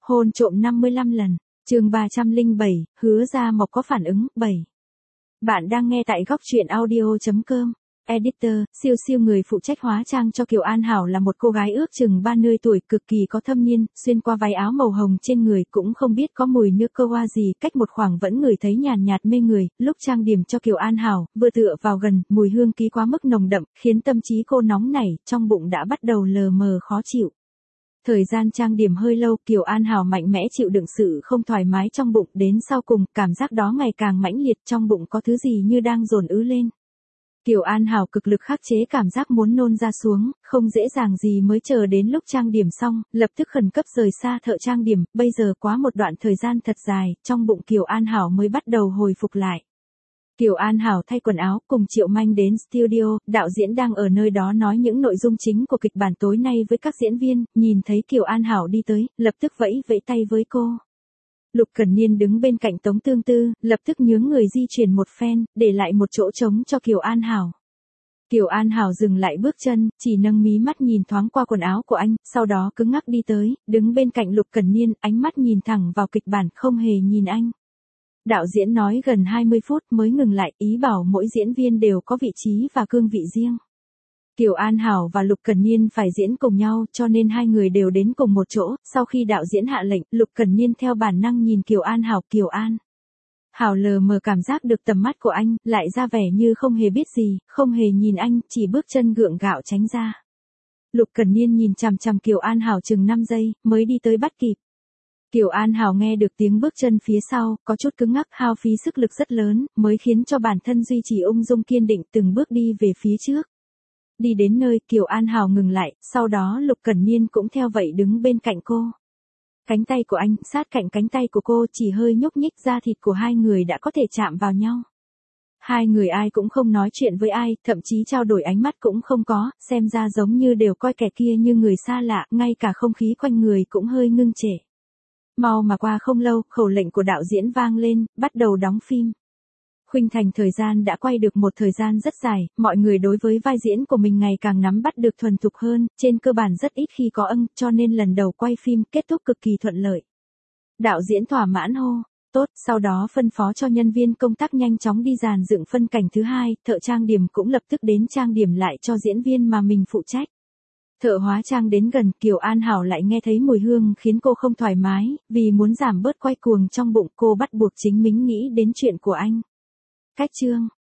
Hôn trộm 55 lần. Chương 307, hứa ra mộc có phản ứng. 7. Bạn đang nghe tại góc truyện audio.com. Editor, siêu siêu người phụ trách hóa trang cho Kiều An Hảo là một cô gái ước chừng 30 tuổi, cực kỳ có thâm niên, xuyên qua váy áo màu hồng trên người cũng không biết có mùi nước cơ hoa gì, cách một khoảng vẫn ngửi thấy nhàn nhạt mê người. Lúc trang điểm cho Kiều An Hảo, vừa tựa vào gần, mùi hương khí quá mức nồng đậm, khiến tâm trí cô nóng nảy, trong bụng đã bắt đầu lờ mờ khó chịu. Thời gian trang điểm hơi lâu, Kiều An Hảo mạnh mẽ chịu đựng sự không thoải mái trong bụng, đến sau cùng, cảm giác đó ngày càng mãnh liệt, trong bụng có thứ gì như đang dồn ứ lên. Kiều An Hảo cực lực khắc chế cảm giác muốn nôn ra xuống, không dễ dàng gì mới chờ đến lúc trang điểm xong, lập tức khẩn cấp rời xa thợ trang điểm, bây giờ quá một đoạn thời gian thật dài, trong bụng Kiều An Hảo mới bắt đầu hồi phục lại. Kiều An Hảo thay quần áo, cùng Triệu Manh đến studio, đạo diễn đang ở nơi đó nói những nội dung chính của kịch bản tối nay với các diễn viên, nhìn thấy Kiều An Hảo đi tới, lập tức vẫy vẫy tay với cô. Lục Cẩn Niên đứng bên cạnh Tống Tương Tư, lập tức nhướng người di chuyển một phen, để lại một chỗ trống cho Kiều An Hảo. Kiều An Hảo dừng lại bước chân, chỉ nâng mí mắt nhìn thoáng qua quần áo của anh, sau đó cứng ngắc đi tới, đứng bên cạnh Lục Cẩn Niên, ánh mắt nhìn thẳng vào kịch bản, không hề nhìn anh. Đạo diễn nói gần 20 phút mới ngừng lại, ý bảo mỗi diễn viên đều có vị trí và cương vị riêng. Kiều An Hảo và Lục Cẩn Niên phải diễn cùng nhau, cho nên hai người đều đến cùng một chỗ. Sau khi đạo diễn hạ lệnh, Lục Cẩn Niên theo bản năng nhìn Kiều An Hảo. Kiều An Hảo lờ mờ cảm giác được tầm mắt của anh, lại ra vẻ như không hề biết gì, không hề nhìn anh, chỉ bước chân gượng gạo tránh ra. Lục Cẩn Niên nhìn chằm chằm Kiều An Hảo chừng 5 giây, mới đi tới bắt kịp. Kiều An Hảo nghe được tiếng bước chân phía sau, có chút cứng ngắc, hao phí sức lực rất lớn, mới khiến cho bản thân duy trì ung dung kiên định từng bước đi về phía trước. Đi đến nơi, Kiều An Hảo ngừng lại, sau đó Lục Cẩn Niên cũng theo vậy đứng bên cạnh cô. Cánh tay của anh sát cạnh cánh tay của cô, chỉ hơi nhúc nhích, da thịt của hai người đã có thể chạm vào nhau. Hai người ai cũng không nói chuyện với ai, thậm chí trao đổi ánh mắt cũng không có, xem ra giống như đều coi kẻ kia như người xa lạ, ngay cả không khí quanh người cũng hơi ngưng trệ. Mau mà qua không lâu, khẩu lệnh của đạo diễn vang lên, bắt đầu đóng phim. Khuynh Thành thời gian đã quay được một thời gian rất dài, mọi người đối với vai diễn của mình ngày càng nắm bắt được thuần thục hơn, trên cơ bản rất ít khi có cho nên lần đầu quay phim kết thúc cực kỳ thuận lợi. Đạo diễn thỏa mãn hô, tốt, sau đó phân phó cho nhân viên công tác nhanh chóng đi dàn dựng phân cảnh thứ hai, thợ trang điểm cũng lập tức đến trang điểm lại cho diễn viên mà mình phụ trách. Thợ hóa trang đến gần, Kiều An Hảo lại nghe thấy mùi hương khiến cô không thoải mái, vì muốn giảm bớt quay cuồng trong bụng cô bắt buộc chính mình nghĩ đến chuyện của anh. Cách chương